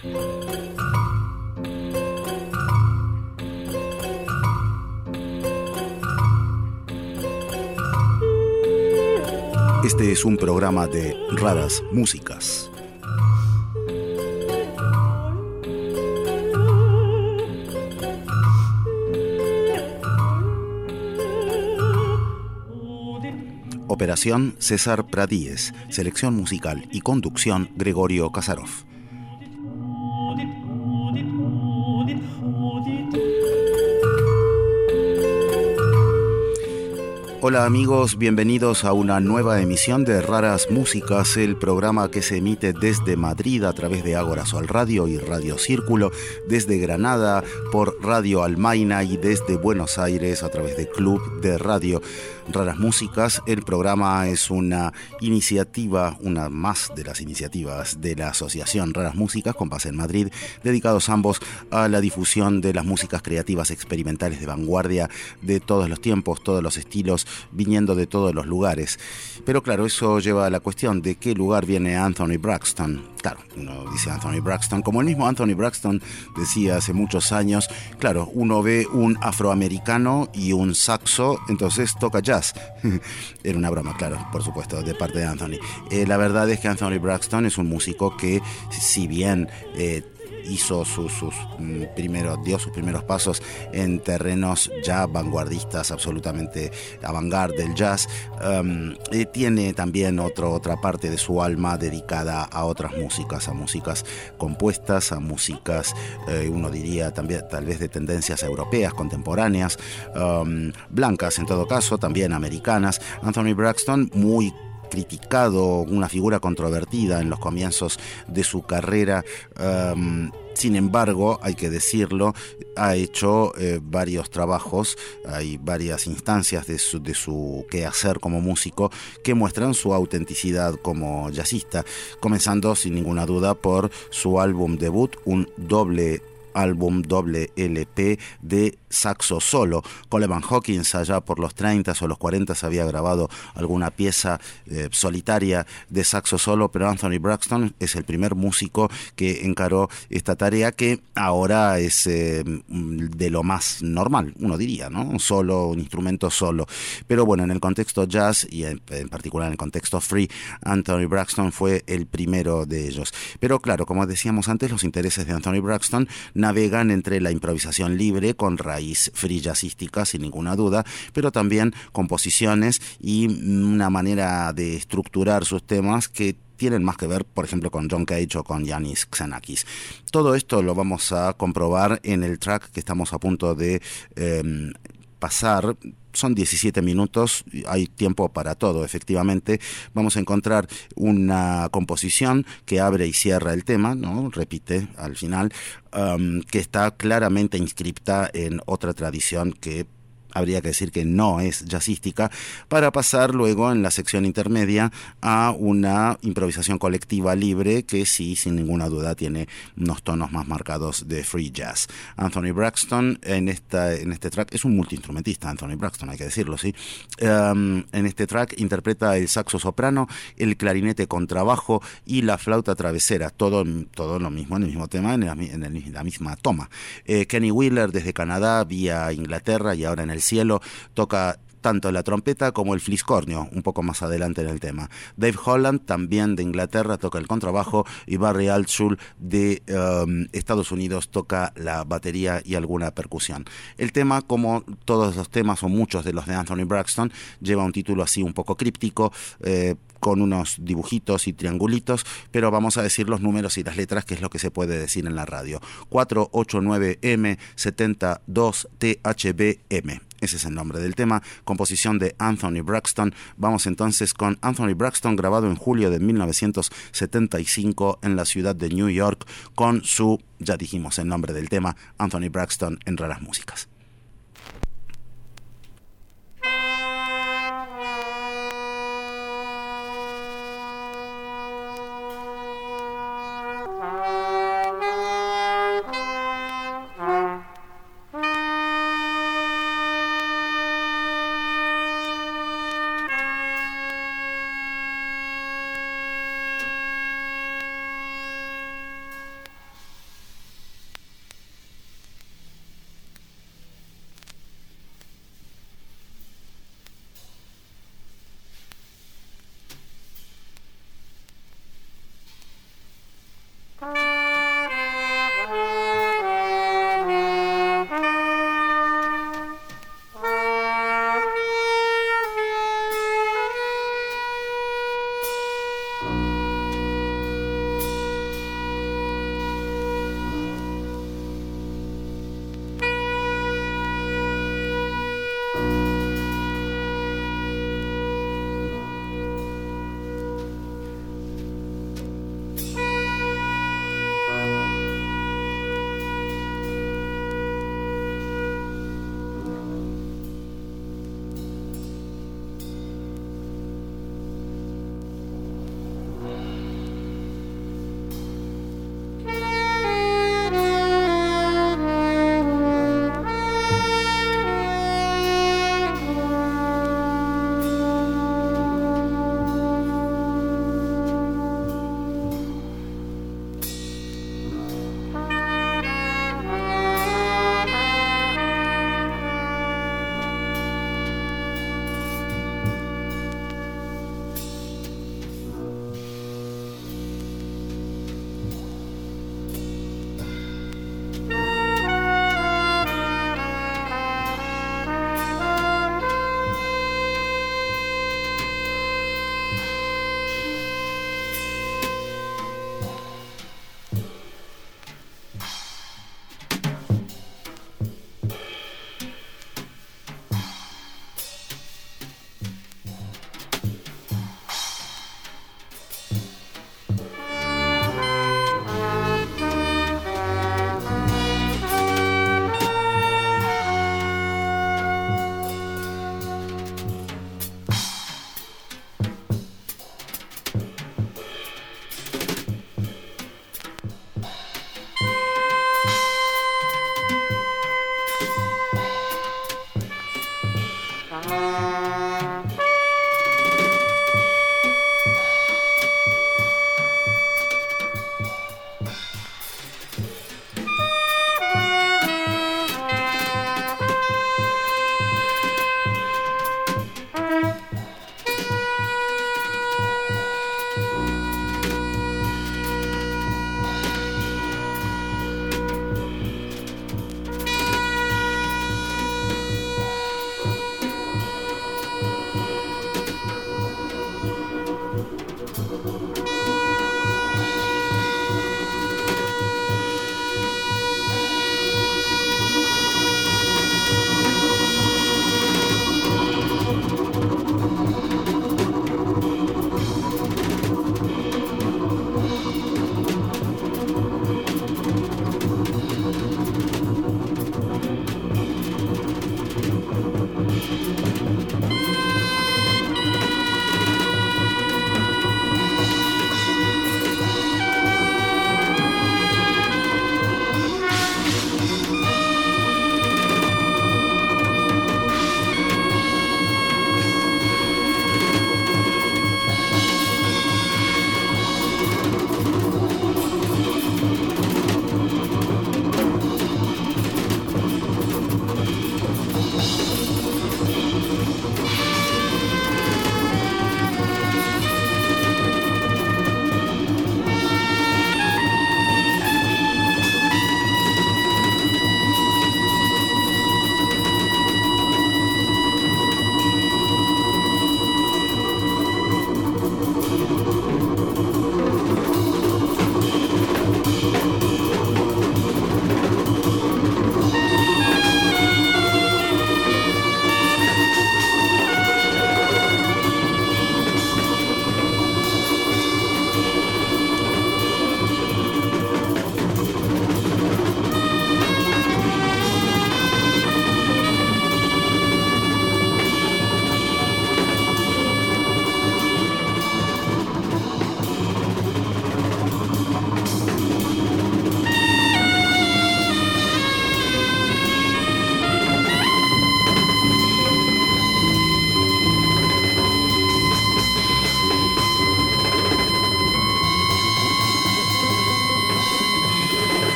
Este es un programa de Raras Músicas. Operación César Pradíez, selección musical y conducción Gregorio Kasarov. Hola amigos, bienvenidos a una nueva emisión de Raras Músicas, el programa que se emite desde Madrid a través de Ágora Sol Radio y Radio Círculo, desde Granada por Radio Almaina y desde Buenos Aires a través de Club de Radio. Raras Músicas, el programa es una iniciativa, una más de las iniciativas de la Asociación Raras Músicas con base en Madrid, dedicados ambos a la difusión de las músicas creativas experimentales de vanguardia de todos los tiempos, todos los estilos, viniendo de todos los lugares. Pero claro, eso lleva a la cuestión de qué lugar viene Anthony Braxton. Claro, uno dice Anthony Braxton, como el mismo Anthony Braxton decía hace muchos años, claro, uno ve un afroamericano y un saxo, entonces toca jazz. Era una broma, claro, por supuesto, de parte de Anthony. La verdad es que Anthony Braxton es un músico que, si bien dio sus primeros pasos en terrenos ya vanguardistas, absolutamente avant-garde del jazz, tiene también otra parte de su alma dedicada a otras músicas, a músicas compuestas, a músicas, uno diría también tal vez de tendencias europeas, contemporáneas, blancas en todo caso, también americanas. Anthony Braxton, muy criticado, una figura controvertida en los comienzos de su carrera, sin embargo, hay que decirlo, ha hecho varios trabajos, hay varias instancias de su quehacer como músico que muestran su autenticidad como jazzista, comenzando sin ninguna duda por su álbum debut, un doble LP de saxo solo. Coleman Hawkins allá por los 30 o los 40 había grabado alguna pieza solitaria de saxo solo, pero Anthony Braxton es el primer músico que encaró esta tarea, que ahora es de lo más normal, uno diría, ¿no? Solo, un instrumento solo. Pero bueno, en el contexto jazz y en particular en el contexto free, Anthony Braxton fue el primero de ellos. Pero claro, como decíamos antes, los intereses de Anthony Braxton navegan entre la improvisación libre con raíz free jazzística, sin ninguna duda, pero también composiciones y una manera de estructurar sus temas que tienen más que ver, por ejemplo, con John Cage o con Yanis Xenakis. Todo esto lo vamos a comprobar en el track que estamos a punto de pasar. Son 17 minutos, hay tiempo para todo, efectivamente. Vamos a encontrar una composición que abre y cierra el tema, ¿no? Repite al final, que está claramente inscripta en otra tradición que habría que decir que no es jazzística, para pasar luego en la sección intermedia a una improvisación colectiva libre que sí, sin ninguna duda, tiene unos tonos más marcados de free jazz. Anthony Braxton en este track es un multiinstrumentista. Anthony Braxton, hay que decirlo, sí. En este track interpreta el saxo soprano, el clarinete contrabajo y la flauta travesera, todo lo mismo en el mismo tema, en la misma toma. Kenny Wheeler desde Canadá vía Inglaterra y ahora en el cielo toca tanto la trompeta como el fliscornio, un poco más adelante en el tema. Dave Holland, también de Inglaterra, toca el contrabajo, y Barry Altschul de Estados Unidos toca la batería y alguna percusión. El tema, como todos los temas o muchos de los de Anthony Braxton, lleva un título así un poco críptico, con unos dibujitos y triangulitos, pero vamos a decir los números y las letras, que es lo que se puede decir en la radio. 489M72THBM. Ese es el nombre del tema, composición de Anthony Braxton. Vamos entonces con Anthony Braxton, grabado en julio de 1975 en la ciudad de New York, con su, ya dijimos el nombre del tema, Anthony Braxton en Raras Músicas.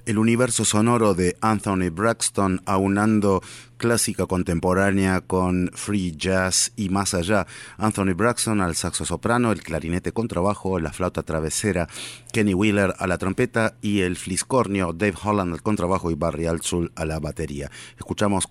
El universo sonoro de Anthony Braxton aunando clásica contemporánea con free jazz y más allá. Anthony Braxton al saxo soprano, el clarinete contrabajo, la flauta travesera, Kenny Wheeler a la trompeta y el fliscornio, Dave Holland al contrabajo y Barry Altschul a la batería. Escuchamos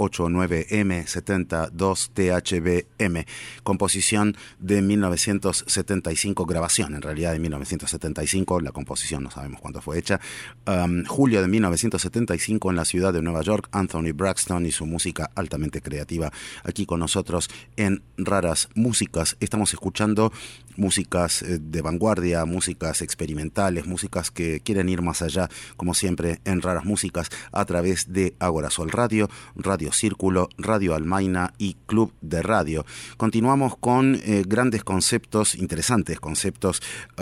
489M72THBM, composición de 1975, grabación en realidad de 1975, la composición no sabemos cuándo fue hecha. Julio de 1975 en la ciudad de Nueva York, Anthony Braxton y su música altamente creativa. Aquí con nosotros en Raras Músicas estamos escuchando músicas de vanguardia, músicas experimentales, músicas que quieren ir más allá, como siempre en Raras Músicas, a través de Ágora Sol Radio, Radio Círculo, Radio Almaina y Club de Radio. Continuamos con grandes conceptos, interesantes conceptos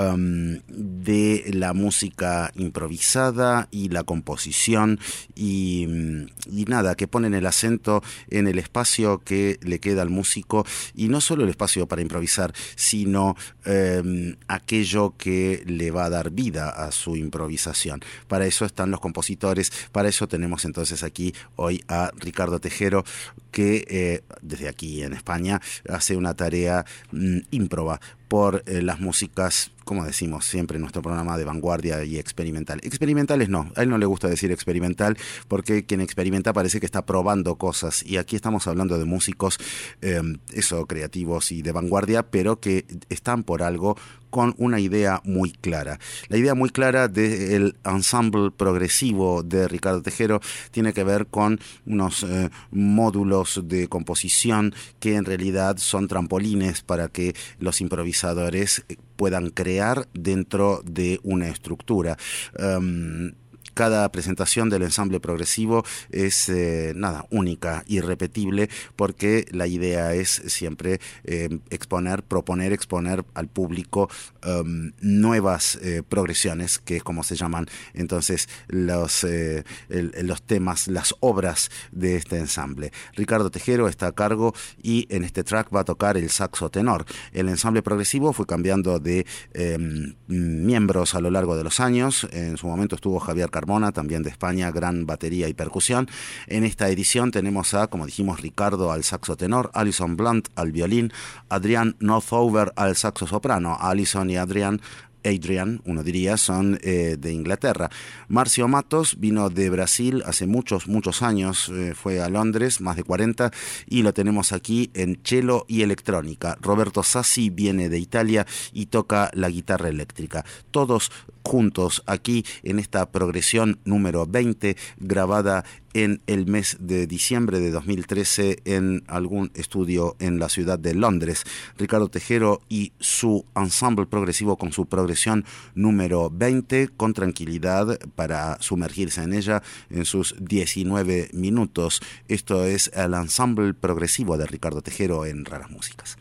de la música improvisada y la composición y nada, que ponen el acento en el espacio que le queda al músico, y no solo el espacio para improvisar, sino aquello que le va a dar vida a su improvisación. Para eso están los compositores, para eso tenemos entonces aquí hoy a Ricardo Tejero, que desde aquí en España hace una tarea ímproba por las músicas, como decimos siempre en nuestro programa, de vanguardia y experimental. Experimentales no, a él no le gusta decir experimental, porque quien experimenta parece que está probando cosas, y aquí estamos hablando de músicos, creativos y de vanguardia, pero que están por algo con una idea muy clara. La idea muy clara del ensemble progresivo de Ricardo Tejero tiene que ver con unos módulos de composición que en realidad son trampolines para que los improvisadores puedan crear dentro de una estructura. Cada presentación del ensamble progresivo es única, irrepetible, porque la idea es siempre proponer exponer al público nuevas progresiones, que es como se llaman entonces los temas, las obras de este ensamble. Ricardo Tejero está a cargo y en este track va a tocar el saxo tenor. El ensamble progresivo fue cambiando de miembros a lo largo de los años. En su momento estuvo Javier Carmona, también de España, gran batería y percusión. En esta edición tenemos a, como dijimos, Ricardo al saxo tenor, Alison Blunt al violín, Adrian Northover al saxo soprano. Alison y Adrian, uno diría, son de Inglaterra. Marcio Matos vino de Brasil hace muchos años, fue a Londres, más de 40, y lo tenemos aquí en cello y electrónica. Roberto Sassi viene de Italia y toca la guitarra eléctrica. Todos juntos aquí en esta progresión número 20, grabada en el mes de diciembre de 2013 en algún estudio en la ciudad de Londres. Ricardo Tejero y su ensemble progresivo con su progresión número 20, con tranquilidad para sumergirse en ella en sus 19 minutos. Esto es el ensemble progresivo de Ricardo Tejero en Raras Músicas.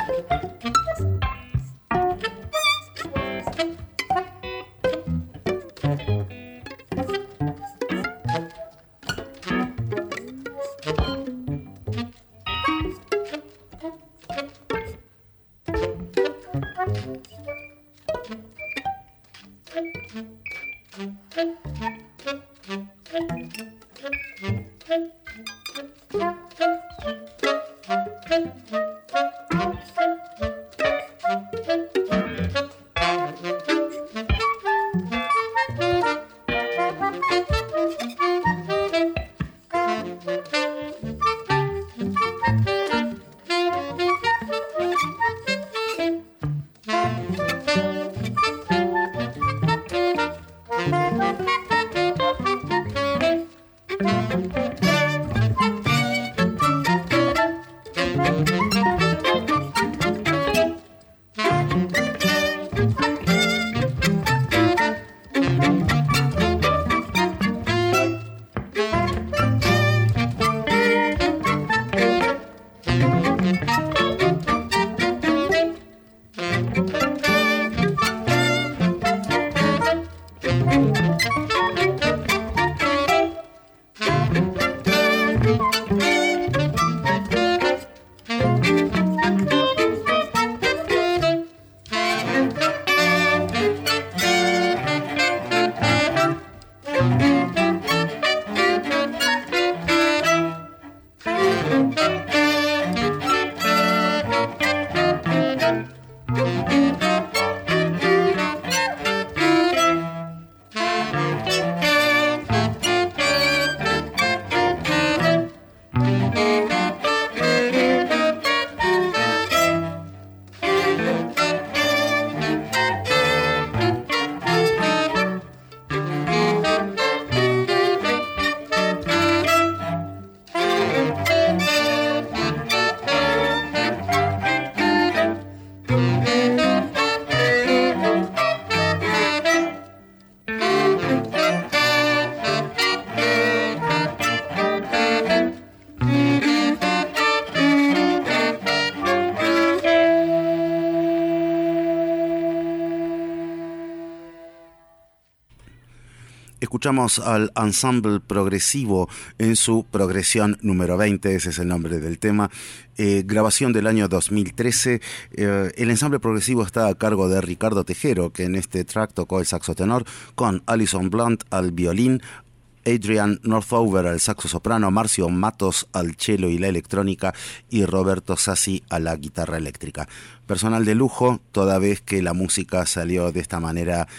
Escuchamos al ensamble progresivo en su progresión número 20, ese es el nombre del tema, grabación del año 2013. El ensamble progresivo está a cargo de Ricardo Tejero, que en este track tocó el saxo tenor, con Alison Blunt al violín, Adrian Northover al saxo soprano, Marcio Matos al cello y la electrónica y Roberto Sassi a la guitarra eléctrica. Personal de lujo, toda vez que la música salió de esta manera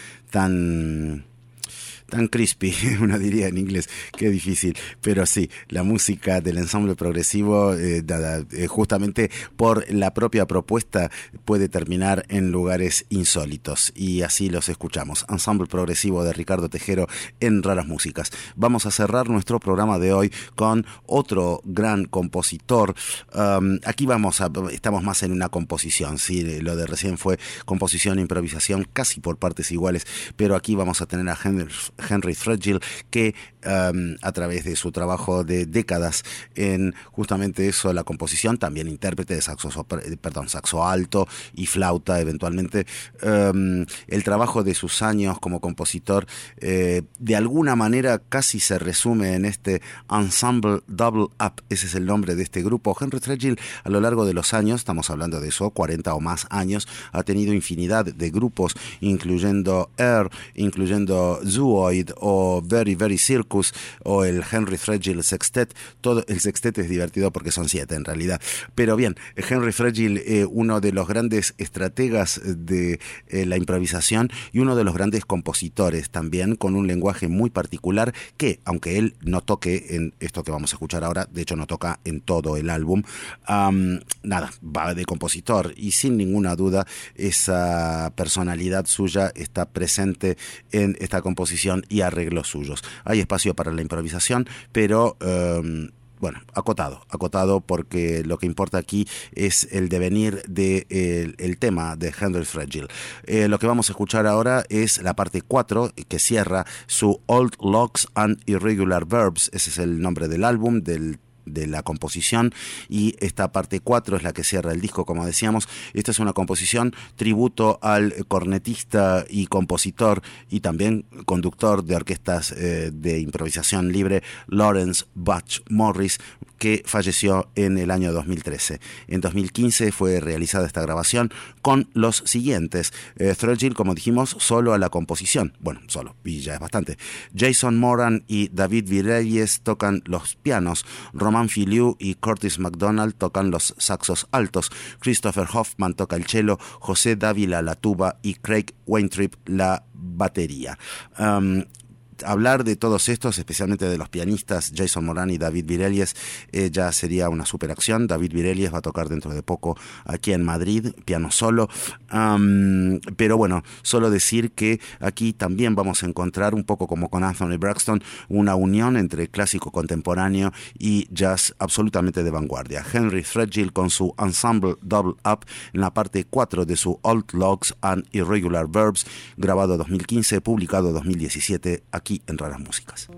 tan crispy, uno diría en inglés, qué difícil, pero sí, la música del ensamble progresivo, justamente por la propia propuesta, puede terminar en lugares insólitos, y así los escuchamos. Ensamble progresivo de Ricardo Tejero en Raras Músicas. Vamos a cerrar nuestro programa de hoy con otro gran compositor. Aquí estamos más en una composición, ¿sí? Lo de recién fue composición e improvisación casi por partes iguales, pero aquí vamos a tener a Henry Threadgill, que a través de su trabajo de décadas en justamente eso, la composición, también intérprete de saxo alto y flauta eventualmente, el trabajo de sus años como compositor de alguna manera casi se resume en este Ensemble Double Up, ese es el nombre de este grupo. Henry Threadgill a lo largo de los años, estamos hablando de eso, 40 o más años, ha tenido infinidad de grupos, incluyendo Air, incluyendo Zooid o Very Very Circus o el Henry Threadgill Sextet. Todo el sextet es divertido porque son 7 en realidad, pero bien, Henry Threadgill, uno de los grandes estrategas de la improvisación y uno de los grandes compositores también, con un lenguaje muy particular que, aunque él no toque en esto que vamos a escuchar ahora, de hecho no toca en todo el álbum, va de compositor, y sin ninguna duda esa personalidad suya está presente en esta composición y arreglos suyos. Hay espacio para la improvisación, pero acotado, porque lo que importa aquí es el devenir del tema de Henry Threadgill. Lo que vamos a escuchar ahora es la parte 4, que cierra su Old Logs and Irregular Verbs, ese es el nombre del álbum, del de la composición, y esta parte 4 es la que cierra el disco, como decíamos. Esta es una composición tributo al cornetista y compositor y también conductor de orquestas de improvisación libre Lawrence Butch Morris, que falleció en el año 2013. En 2015 fue realizada esta grabación con los siguientes: Threadgill, como dijimos, solo a la composición, bueno, solo, y ya es bastante. Jason Moran y David Virelles tocan los pianos, Roman Filiu y Curtis McDonald tocan los saxos altos, Christopher Hoffman toca el cello, José Dávila la tuba y Craig Weintrip la batería. Hablar de todos estos, especialmente de los pianistas Jason Moran y David Virelles, ya sería una superacción. David Virelles va a tocar dentro de poco aquí en Madrid, piano solo. Pero bueno, solo decir que aquí también vamos a encontrar, un poco como con Anthony Braxton, una unión entre clásico contemporáneo y jazz absolutamente de vanguardia. Henry Threadgill con su Ensemble Double Up en la parte 4 de su Old Logs and Irregular Verbs, grabado 2015, publicado 2017, aquí en Raras Músicas.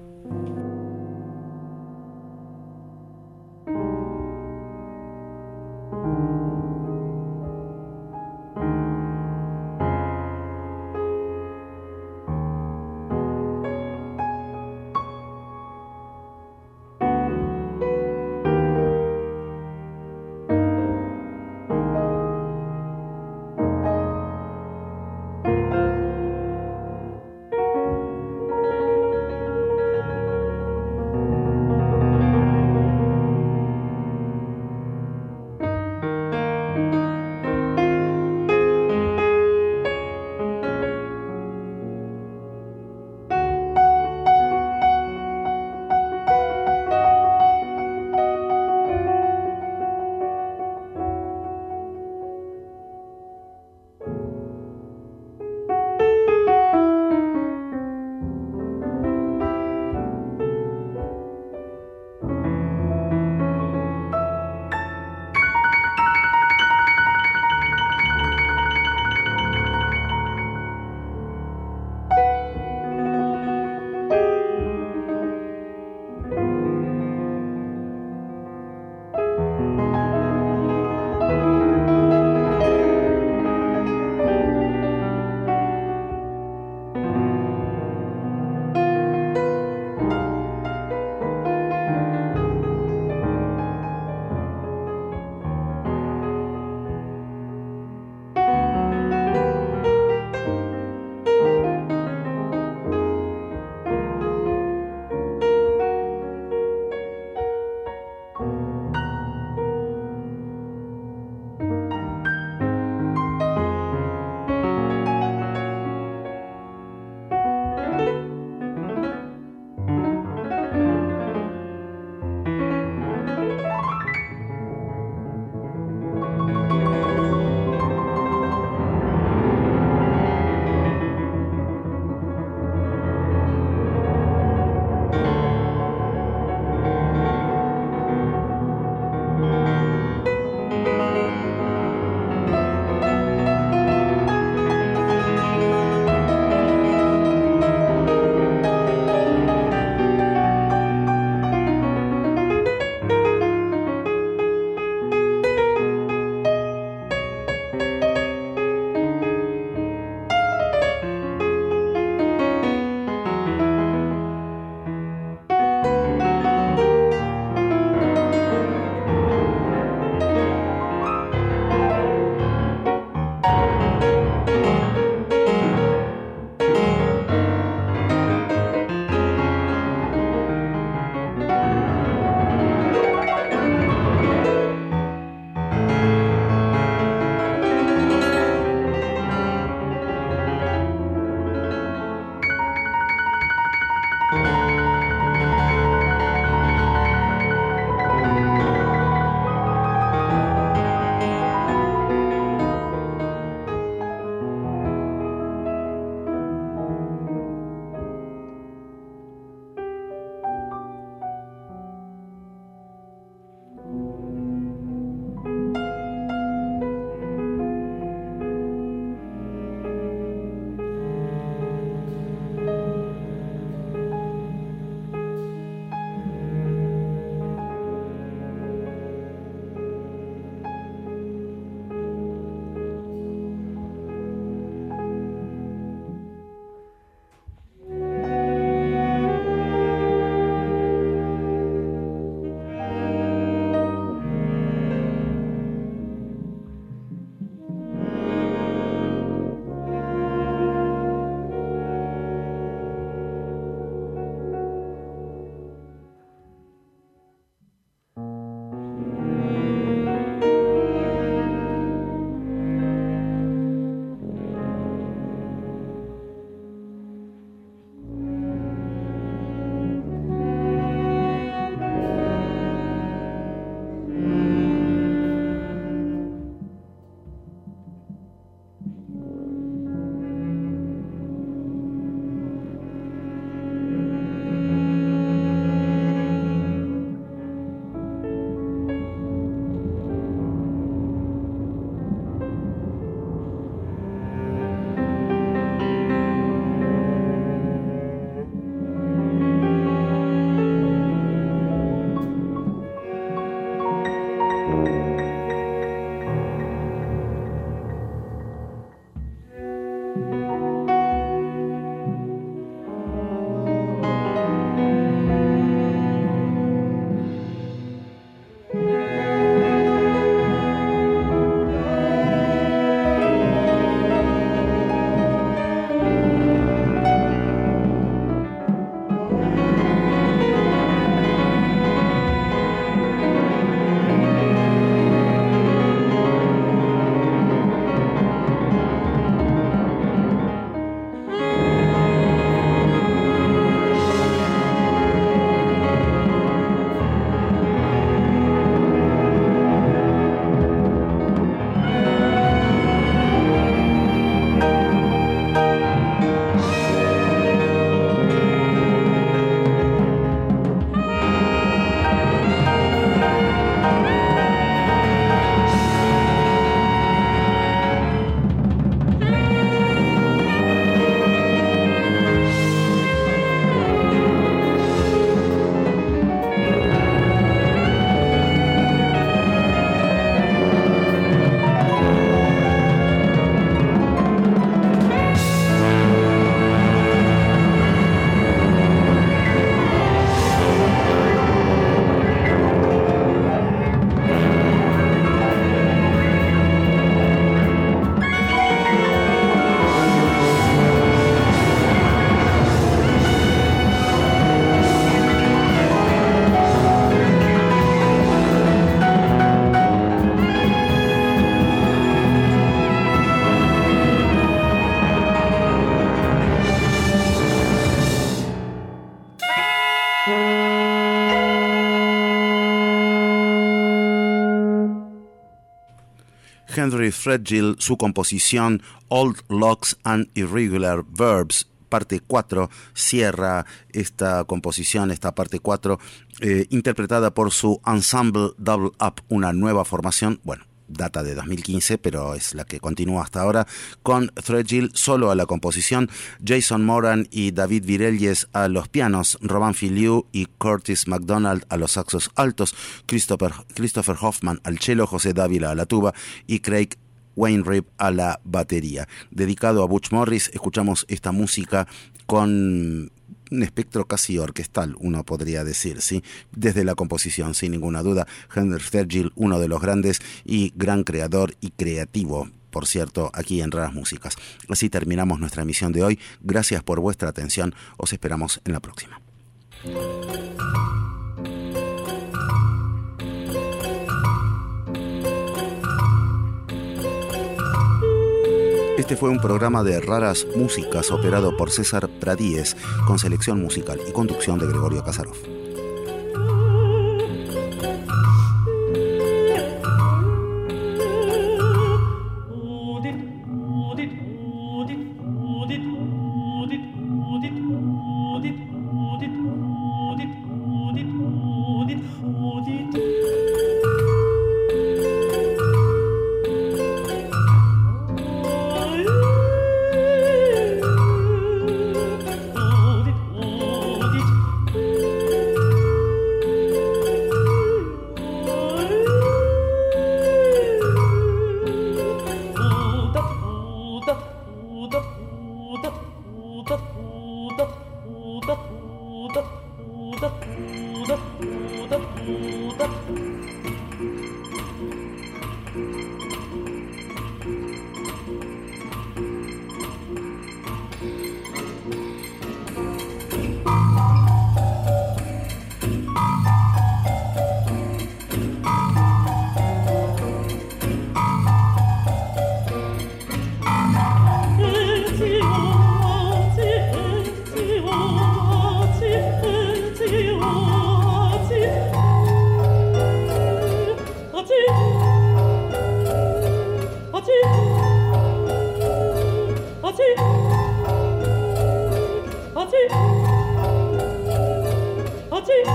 Henry Threadgill, su composición Old Locks and Irregular Verbs, parte 4, cierra esta composición, esta parte 4, interpretada por su Ensemble Double Up, una nueva formación, bueno, data de 2015, pero es la que continúa hasta ahora, con Threadgill solo a la composición, Jason Moran y David Virelles a los pianos, Roman Filiu y Curtis McDonald a los saxos altos, Christopher Hoffman al cello, José Dávila a la tuba y Craig Wainwright a la batería. Dedicado a Butch Morris, escuchamos esta música con un espectro casi orquestal, uno podría decir, ¿sí? Desde la composición, sin ninguna duda, Henry Threadgill, uno de los grandes y gran creador y creativo, por cierto, aquí en Raras Músicas. Así terminamos nuestra emisión de hoy. Gracias por vuestra atención. Os esperamos en la próxima. Este fue un programa de Raras Músicas operado por César Pradíez, con selección musical y conducción de Gregorio Kasarov.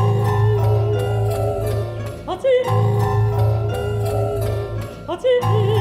Ati